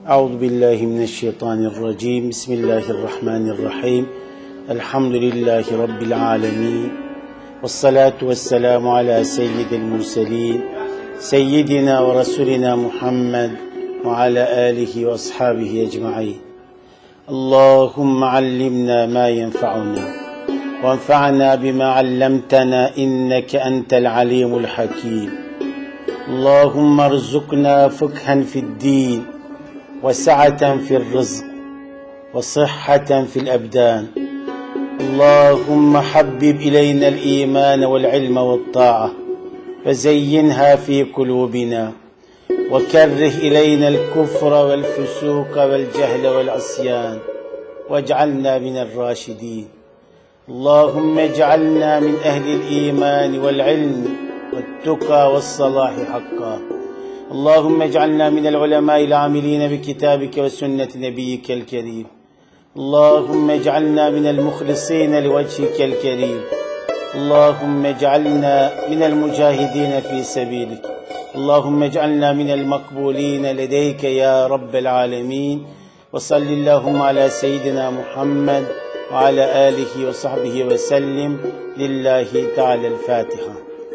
Euzu billahi mineşşeytanirracim. Bismillahirrahmanirrahim. Elhamdülillahi rabbil alamin. Ves salatu vesselamu ala seyyidil murselin. Seyyidina ve rasulina Muhammed ve ala alihi ve ashabihi ecmaîn. Allahumme allimna ma yenfa'una ve enfa'na bima 'allamtana inneke entel alimul hakim. Allahumme erzukna fıkhen fi'd-din وسعة في الرزق وصحة في الأبدان اللهم حبب إلينا الإيمان والعلم والطاعة وزينها في قلوبنا وكره إلينا الكفر والفسوق والجهل والعصيان واجعلنا من الراشدين اللهم اجعلنا من أهل الإيمان والعلم والتقى والصلاح حقا اللهم اجعلنا من العلماء العاملين بكتابك وسنة نبيك الكريم اللهم اجعلنا من المخلصين لوجهك الكريم اللهم اجعلنا من المجاهدين في سبيلك اللهم اجعلنا من المقبولين لديك يا رب العالمين وصل اللهم على سيدنا محمد وعلى آله وصحبه وسلم لله تعالى الفاتحة.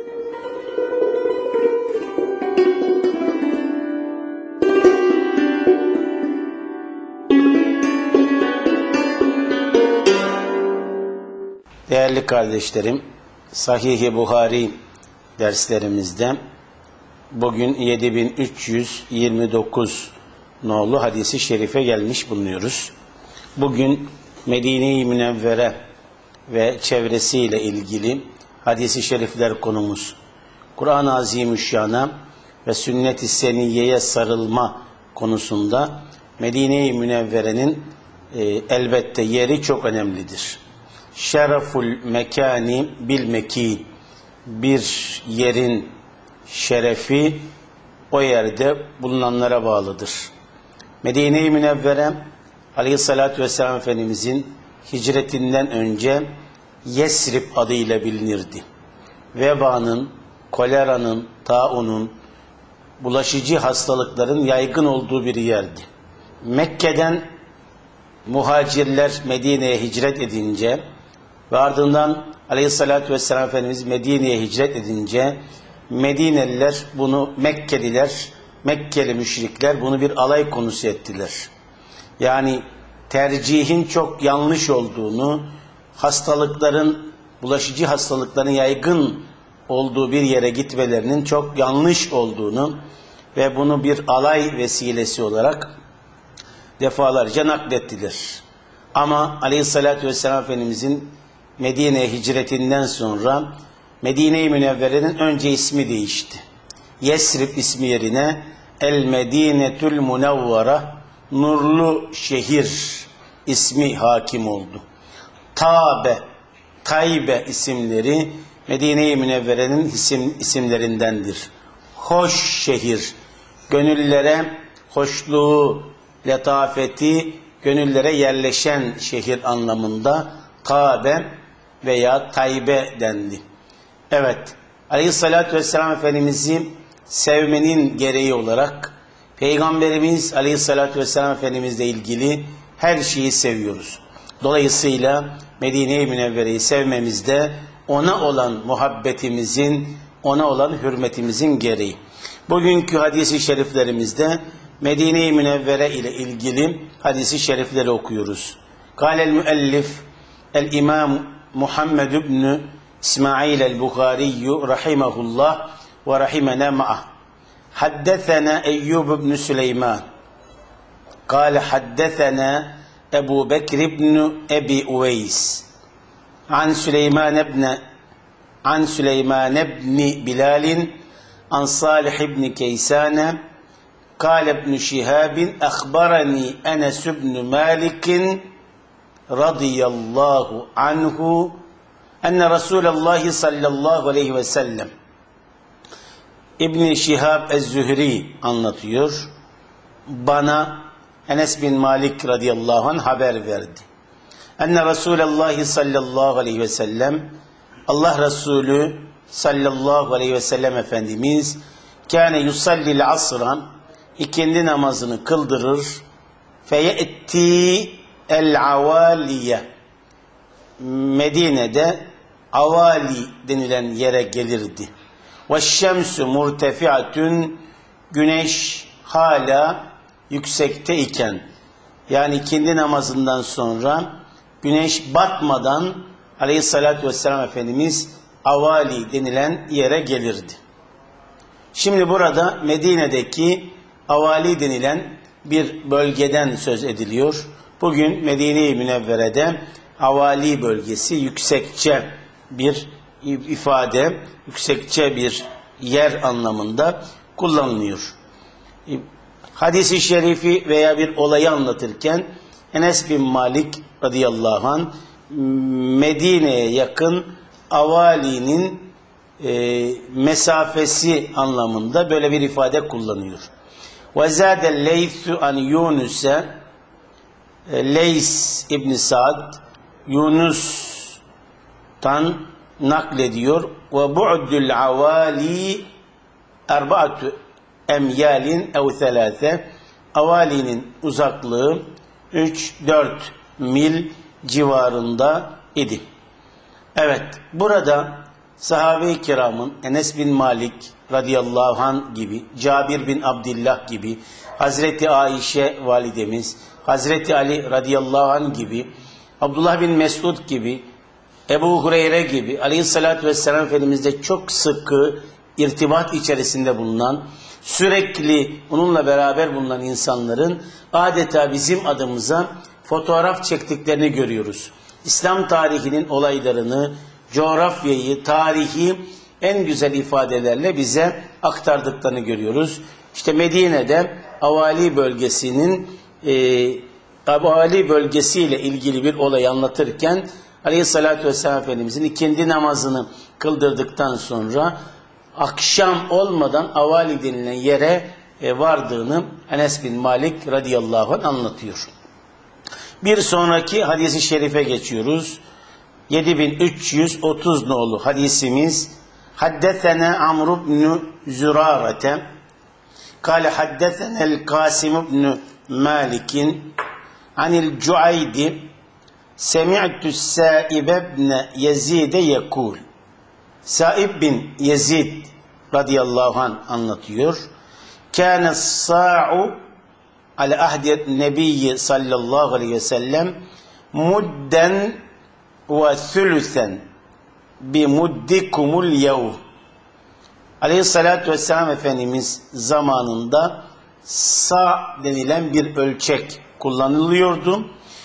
Değerli kardeşlerim, Sahih-i Buhari derslerimizde bugün 7329 nolu hadisi şerife gelmiş bulunuyoruz. Bugün Medine-i Münevvere ve çevresiyle ilgili hadisi şerifler konumuz. Kur'an-ı Azimüşşan'a ve sünnet-i seniyyeye sarılma konusunda Medine-i Münevvere'nin elbette yeri çok önemlidir. Şereful mekani bil meki, bir yerin şerefi o yerde bulunanlara bağlıdır. Medine-i Münevvere Aleyhisselatü Vesselam Efendimizin hicretinden önce Yesrib adıyla bilinirdi. Vebanın, koleranın, taunun, bulaşıcı hastalıkların yaygın olduğu bir yerdi. Mekke'den muhacirler Medine'ye hicret edince ve ardından Aleyhisselatü Vesselam Efendimiz Medine'ye hicret edince Medineliler bunu Mekkeli müşrikler bunu bir alay konusu ettiler. Yani tercihin çok yanlış olduğunu, bulaşıcı hastalıkların yaygın olduğu bir yere gitmelerinin çok yanlış olduğunu ve bunu bir alay vesilesi olarak defalarca naklettiler. Ama Aleyhisselatü Vesselam Efendimizin Medine'ye hicretinden sonra Medine-i Münevvere'nin önce ismi değişti. Yesrib ismi yerine El Medinetül Munevvere, nurlu şehir ismi hakim oldu. Taybe isimleri Medine-i Münevvere'nin isimlerindendir. Hoş şehir, gönüllere hoşluğu, letafeti, gönüllere yerleşen şehir anlamında Kabe veya Taybe dendi. Evet, Aleyhisselatü Vesselam Efendimiz'i sevmenin gereği olarak Peygamberimiz Aleyhisselatü Vesselam Efendimizle ilgili her şeyi seviyoruz. Dolayısıyla Medine-i Münevvere'yi sevmemizde ona olan muhabbetimizin, ona olan hürmetimizin gereği. Bugünkü hadis-i şeriflerimizde Medine-i Münevvere ile ilgili hadis-i şerifleri okuyoruz. Kâlel müellif el-imam Muhammed ibn İsmail el-Bukhari rahimahullah ve rahimena ma'ah. Haddethena Eyyub ibn Süleyman. Kâle haddethena Ebu Bekir ibn Ebi Uveys. An Süleyman ibn Bilalin an Salih ibn Keysane. قال ابن شهاب أخبرني أنس بن مالك رضي الله عنه أن رسول الله صلى الله عليه وسلم İbn-i Şihab Ez-Zühri anlatıyor. Bana Enes bin Malik radıyallahu anh haber verdi. Enne Resulallah sallallahu aleyhi ve sellem, Allah Resulü sallallahu aleyhi ve sellem Efendimiz kâne yusallil asran, ikindi namazını kıldırır. Feye'ti el-avaliye. Medine'de avali denilen yere gelirdi. Ve şemsu murtefiatun, güneş hala yüksekte iken, yani ikindi namazından sonra güneş batmadan Aleyhissalatü vesselam Efendimiz avali denilen yere gelirdi. Şimdi burada Medine'deki avali denilen bir bölgeden söz ediliyor. Bugün Medine-i Münevvere'de avali bölgesi yüksekçe bir ifade, yüksekçe bir yer anlamında kullanılıyor. Hadis-i şerifi veya bir olayı anlatırken Enes bin Malik radıyallahu anh Medine'ye yakın avalinin mesafesi anlamında böyle bir ifade kullanıyor. وَزَادَ اللَّيْثُ عَنْ يُونُسَ, Leys İbn Sa'd Yunus'tan naklediyor. وَبُعْدُ الْعَوَالِي اَرْبَعَةُ emyalin ev thelâthe, avalinin uzaklığı 3-4 mil civarında idi. Evet, burada sahabe-i kiramın Enes bin Malik radıyallahu anh gibi, Cabir bin Abdillah gibi, Hazreti Ayşe validemiz, Hazreti Ali radıyallahu anh gibi, Abdullah bin Mesud gibi, Ebu Hureyre gibi, Aleyhisselatü vesselam Efendimiz'de çok sıkı irtibat içerisinde bulunan, sürekli onunla beraber bulunan insanların adeta bizim adımıza fotoğraf çektiklerini görüyoruz. İslam tarihinin olaylarını, coğrafyayı, tarihi en güzel ifadelerle bize aktardıklarını görüyoruz. İşte Medine'de avali bölgesiyle ilgili bir olay anlatırken Aleyhisselatü Vesselam Efendimizin ikindi namazını kıldırdıktan sonra akşam olmadan avali denilen yere vardığını Enes bin Malik radıyallahu anh anlatıyor. Bir sonraki hadisi şerife geçiyoruz. 7330 nolu hadisimiz. Haddesena Amr ibn Zürarete kâle haddesena el-Kâsim ibn Malik'in anil Cuaydi semi'tu Sâib ibn Yezid'e yekûl. Sâib bin Yezid radıyallahu anh anlatıyor. Kâne s-sâ'u ala ahdi nebiyyi sallallahu aleyhi ve sellem mudden ve thülüsen bi muddikumul yevm. Aleyhissalatü vesselam Efendimiz zamanında sa denilen bir ölçek kullanılıyordu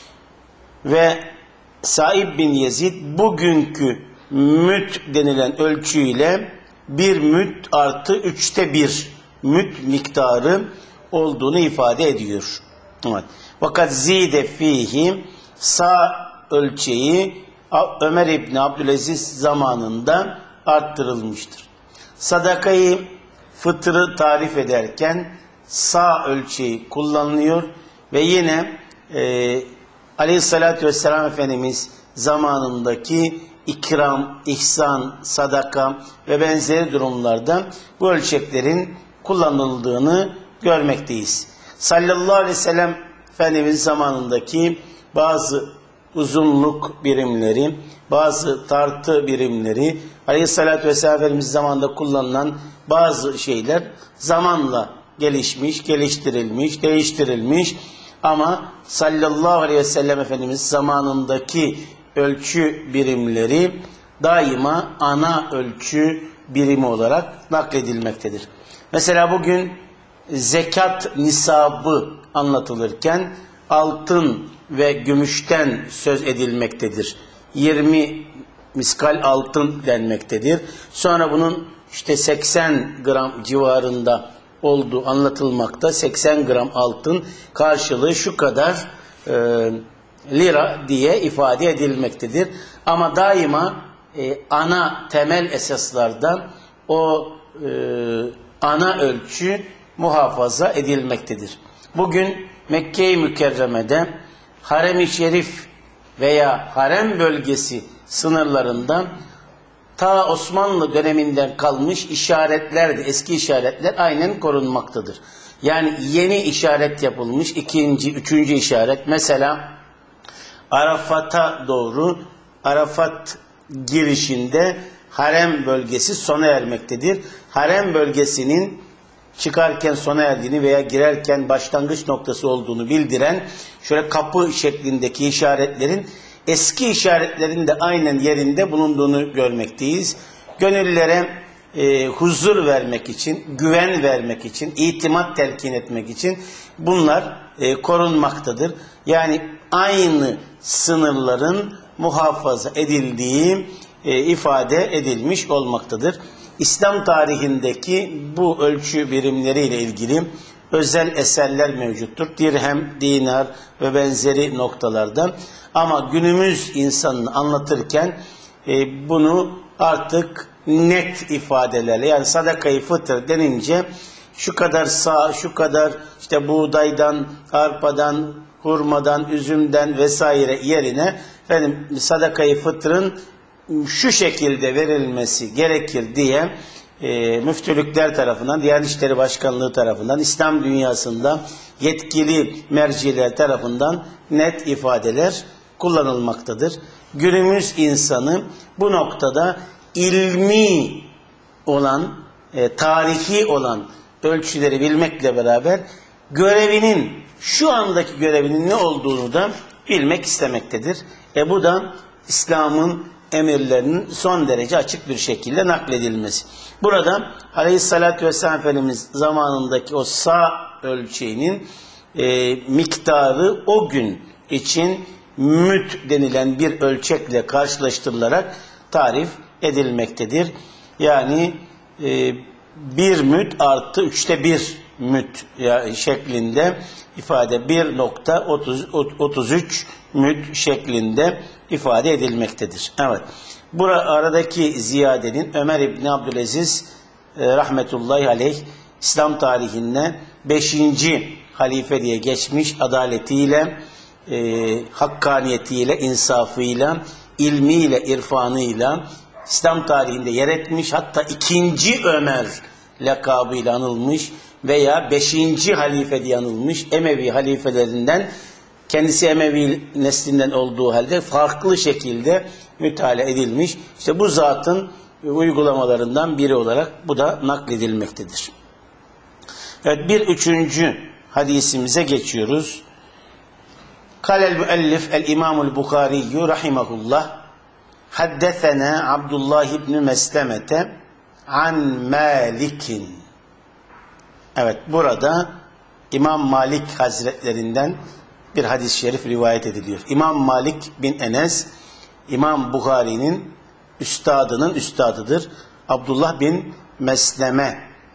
ve Sâib bin Yezid bugünkü müt denilen ölçüyle bir müt artı 1/3 müt miktarı olduğunu ifade ediyor. Evet. Fakat zide fihi, sa ölçeği Ömer İbni Abdülaziz zamanında arttırılmıştır. Sadakayı fıtrı tarif ederken sa ölçeği kullanılıyor ve yine Aleyhissalatü Vesselam Efendimiz zamanındaki ikram, ihsan, sadaka ve benzeri durumlarda bu ölçeklerin kullanıldığını görmekteyiz. Sallallahu aleyhi ve sellem Efendimiz zamanındaki bazı uzunluk birimleri, bazı tartı birimleri, Aleyhisselatü Vesselam Efendimiz zamanında kullanılan bazı şeyler zamanla gelişmiş, geliştirilmiş, değiştirilmiş ama sallallahu aleyhi ve sellem Efendimiz zamanındaki ölçü birimleri daima ana ölçü birimi olarak nakledilmektedir. Mesela bugün zekat nisabı anlatılırken altın ve gümüşten söz edilmektedir. 20 miskal altın denmektedir. Sonra bunun işte 80 gram civarında olduğu anlatılmakta. 80 gram altın karşılığı şu kadar lira diye ifade edilmektedir. Ama daima ana temel esaslarda o ana ölçü muhafaza edilmektedir. Bugün Mekke-i Mükerreme'de Harem-i Şerif veya harem bölgesi sınırlarında ta Osmanlı döneminden kalmış işaretler de, eski işaretler aynen korunmaktadır. Yani yeni işaret yapılmış, ikinci, üçüncü işaret. Mesela Arafat'a doğru, Arafat girişinde harem bölgesi sona ermektedir. Harem bölgesinin çıkarken sona erdiğini veya girerken başlangıç noktası olduğunu bildiren şöyle kapı şeklindeki işaretlerin eski işaretlerin de aynen yerinde bulunduğunu görmekteyiz. Gönüllere huzur vermek için, güven vermek için, itimat telkin etmek için bunlar korunmaktadır. Yani aynı sınırların muhafaza edildiği ifade edilmiş olmaktadır. İslam tarihindeki bu ölçü birimleriyle ilgili özel eserler mevcuttur. Dirhem, dinar ve benzeri noktalarda. Ama günümüz insanını anlatırken bunu artık net ifadelerle, yani sadaka-i fıtır denince şu kadar sağ, şu kadar işte buğdaydan, arpadan, hurmadan, üzümden vesaire yerine sadaka-i fıtrın şu şekilde verilmesi gerekir diye müftülükler tarafından, Diyanet İşleri Başkanlığı tarafından, İslam dünyasında yetkili merciler tarafından net ifadeler kullanılmaktadır. Günümüz insanı bu noktada ilmi olan, tarihi olan ölçüleri bilmekle beraber görevinin, şu andaki görevinin ne olduğunu da bilmek istemektedir. Bu da İslam'ın emirlerinin son derece açık bir şekilde nakledilmesi. Burada Aleyhisselatü Vesselam Efendimiz zamanındaki o sağ ölçeğinin miktarı o gün için müt denilen bir ölçekle karşılaştırılarak tarif edilmektedir. Yani bir müt artı 1/3 müt şeklinde ifade, 1.33 müt şeklinde ifade edilmektedir. Evet. Bu aradaki ziyadenin Ömer İbni Abdülaziz rahmetullahi aleyh İslam tarihinde 5. halife diye geçmiş, adaletiyle, hakkaniyetiyle, insafıyla, ilmiyle, irfanıyla İslam tarihinde yer etmiş, hatta 2. Ömer lakabıyla anılmış veya 5. halife diye anılmış. Emevi halifelerinden, kendisi Emevi neslinden olduğu halde farklı şekilde müteala edilmiş. İşte bu zatın uygulamalarından biri olarak bu da nakledilmektedir. Evet, bir üçüncü hadisimize geçiyoruz. Kâlel müellif el-İmamul Bukhariyyü rahimahullah haddesena Abdullah ibn Meslemete an Malik'in. Evet, burada İmam Malik Hazretlerinden bir hadis-i şerif rivayet ediliyor. İmam Malik bin Enes, İmam Bukhari'nin üstadının üstadıdır. Abdullah bin Mesleme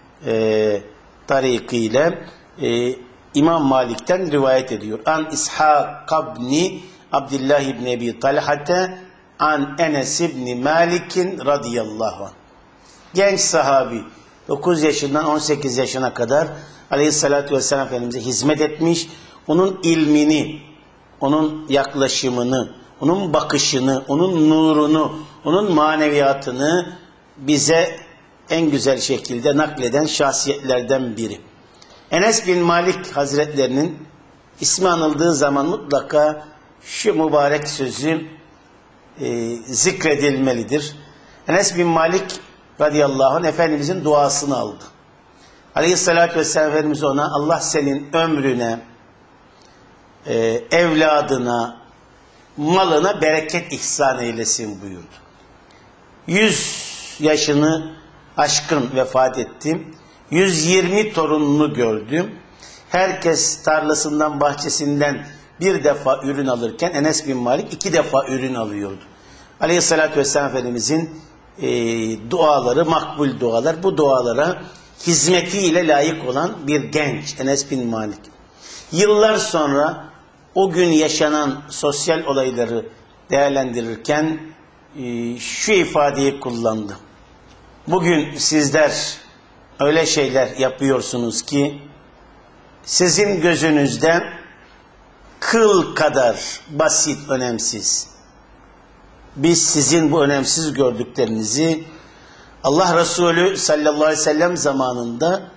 tarikiyle İmam Malik'ten rivayet ediyor. An İshak ibn Abdullah ibn Ebi Talhate an Enes ibn Malik'in radıyallahu anh. Genç sahabi 9 yaşından 18 yaşına kadar Aleyhisselatü Vesselam Efendimiz'e hizmet etmiş. Onun ilmini, onun yaklaşımını, onun bakışını, onun nurunu, onun maneviyatını bize en güzel şekilde nakleden şahsiyetlerden biri. Enes bin Malik Hazretlerinin ismi anıldığı zaman mutlaka şu mübarek sözü zikredilmelidir. Enes bin Malik radıyallahu anh Efendimizin duasını aldı. Aleyhissalatü vesselam Efendimiz ona Allah senin ömrüne, evladına, malına bereket ihsan eylesin buyurdu. 100 yaşını aşkın vefat etti. 120 torununu gördü. Herkes tarlasından, bahçesinden bir defa ürün alırken Enes bin Malik 2 defa ürün alıyordu. Aleyhissalatü vesselam Efendimizin duaları, makbul dualar, bu dualara hizmetiyle layık olan bir genç Enes bin Malik. Yıllar sonra o gün yaşanan sosyal olayları değerlendirirken şu ifadeyi kullandı. Bugün sizler öyle şeyler yapıyorsunuz ki sizin gözünüzde kıl kadar basit, önemsiz. Biz sizin bu önemsiz gördüklerinizi Allah Resulü sallallahu aleyhi ve sellem zamanında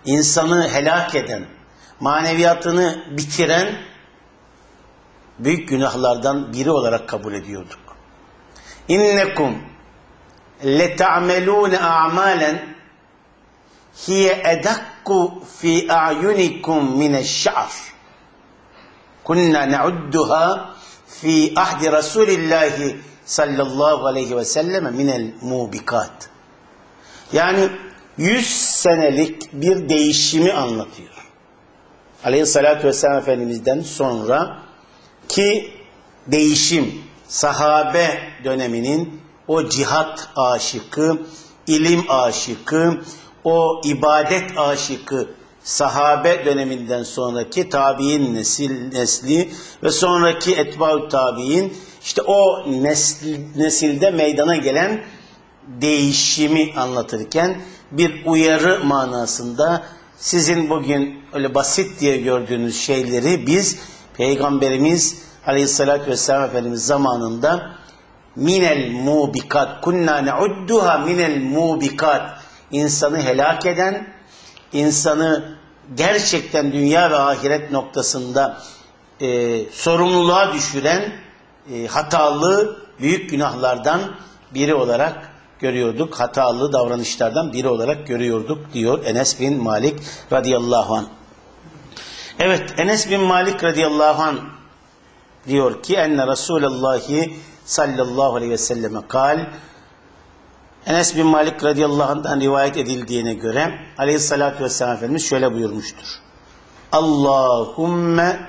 insanı helak eden, maneviyatını bitiren büyük günahlardan biri olarak kabul ediyorduk. İnnekum leta'melûne a'malen hiye edakku fi a'yunikum mineşşa'r. Kunna ne'udduha fi ahdi Resulillahi sallallahu aleyhi ve selleme minel mubikat. Yani 100 senelik bir değişimi anlatıyor. Aleyhissalatü vesselam Efendimiz'den sonra ki değişim, sahabe döneminin o cihat aşıkı, ilim aşıkı, o ibadet aşıkı sahabe döneminden sonraki tabi'in nesli ve sonraki etba'u tabi'in, işte o nesilde meydana gelen değişimi anlatırken bir uyarı manasında sizin bugün öyle basit diye gördüğünüz şeyleri biz Peygamberimiz Aleyhisselatü Vesselam Efendimiz zamanında minel mubikat, kunna ne'udduha minel mubikat, insanı helak eden, insanı gerçekten dünya ve ahiret noktasında sorumluluğa düşüren hatalı büyük günahlardan biri olarak görüyorduk. Hatalı davranışlardan biri olarak görüyorduk diyor Enes bin Malik radıyallahu anh. Evet, Enes bin Malik radıyallahu anh diyor ki enne Resulullah sallallahu aleyhi ve selleme kal. Enes bin Malik radıyallahu anh'dan rivayet edildiğine göre aleyhissalatü vesselam Efendimiz şöyle buyurmuştur. Allahümme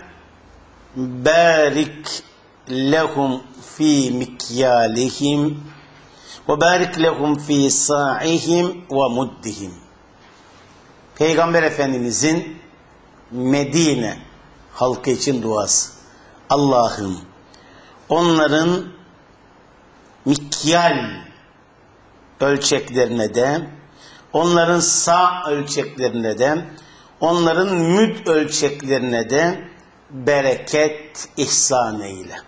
barik lehum fi mikyalihim ve barik lehum fi sa'ihim ve muddihim. Peygamber Efendimizin Medine halkı için duası. Allah'ım onların mikyal ölçeklerine de, onların sağ ölçeklerine de, onların müd ölçeklerine de bereket ihsan eyle.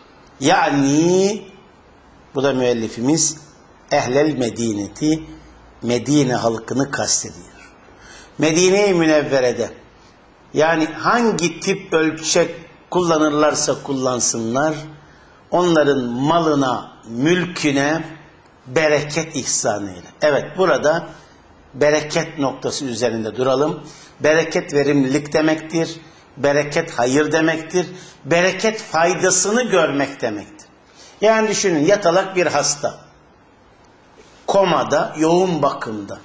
Yani bu da müellifimiz ehlel medineti, Medine halkını kastediyor. Medine-i Münevvere'de yani hangi tip ölçek kullanırlarsa kullansınlar, onların malına, mülküne bereket ihsan eyle. Evet, burada bereket noktası üzerinde duralım. Bereket verimlilik demektir. Bereket hayır demektir. Bereket faydasını görmek demektir. Yani düşünün, yatalak bir hasta, komada, yoğun bakımda.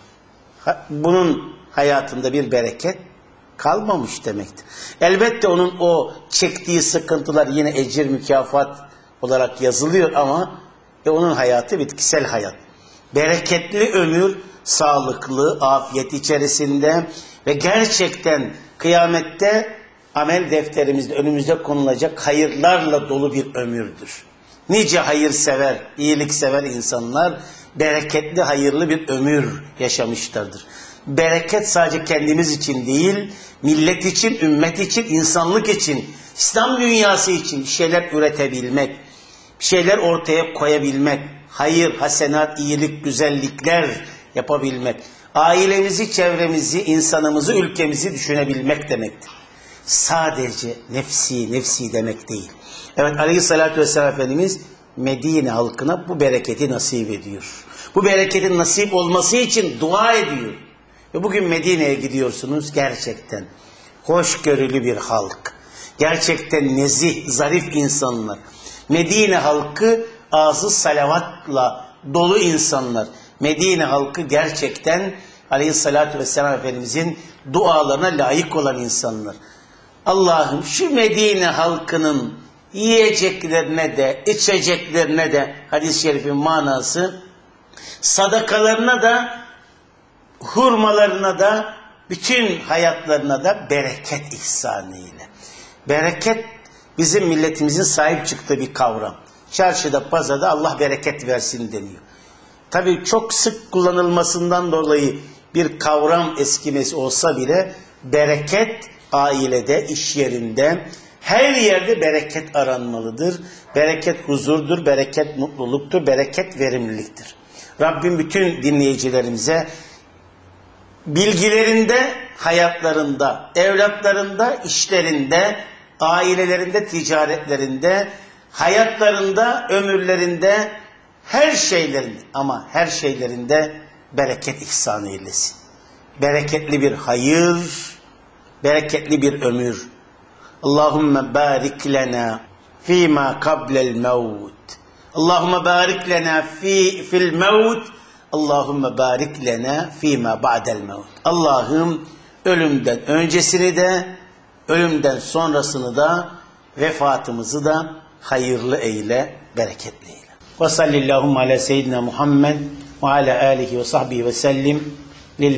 Bunun hayatında bir bereket kalmamış demektir. Elbette onun o çektiği sıkıntılar yine ecir mükafat olarak yazılıyor ama onun hayatı bitkisel hayat. Bereketli ömür, sağlıklı, afiyet içerisinde ve gerçekten kıyamette amel defterimizde önümüze konulacak hayırlarla dolu bir ömürdür. Nice hayırsever, iyiliksever insanlar bereketli, hayırlı bir ömür yaşamışlardır. Bereket sadece kendimiz için değil, millet için, ümmet için, insanlık için, İslam dünyası için bir şeyler üretebilmek, bir şeyler ortaya koyabilmek, hayır, hasenat, iyilik, güzellikler yapabilmek, ailemizi, çevremizi, insanımızı, ülkemizi düşünebilmek demektir. Sadece nefsi demek değil. Evet, Aleyhisselatü Vesselam Efendimiz Medine halkına bu bereketi nasip ediyor. Bu bereketin nasip olması için dua ediyor. Ve bugün Medine'ye gidiyorsunuz, gerçekten hoşgörülü bir halk. Gerçekten nezih, zarif insanlar. Medine halkı ağzı salavatla dolu insanlar. Medine halkı gerçekten Aleyhisselatü Vesselam Efendimizin dualarına layık olan insanlar. Allah'ım şu Medine halkının yiyeceklerine de, içeceklerine de, hadis-i şerifin manası, sadakalarına da, hurmalarına da, bütün hayatlarına da bereket ihsan eyle. Bereket bizim milletimizin sahip çıktığı bir kavram. Çarşıda, pazarda Allah bereket versin deniyor. Tabii çok sık kullanılmasından dolayı bir kavram eskimesi olsa bile bereket ailede, iş yerinde, her yerde bereket aranmalıdır. Bereket huzurdur, bereket mutluluktur, bereket verimliliktir. Rabbim bütün dinleyicilerimize bilgilerinde hayatlarında, evlatlarında, işlerinde, ailelerinde, ticaretlerinde, hayatlarında, ömürlerinde, her şeylerinde, ama her şeylerinde bereket ihsan eylesin. Bereketli bir hayır, bereketli bir ömür. Allahümme barik lena fîmâ kablel mevt. Allahümme barik lena fil mevt. Allahümme barik lena fîmâ ba'del mevt. Allah'ım ölümden öncesini de, ölümden sonrasını da, vefatımızı da hayırlı eyle, bereketli eyle. Ve sallallahu ala seyyidina Muhammed ve ala alihi ve sahbihi ve sellim.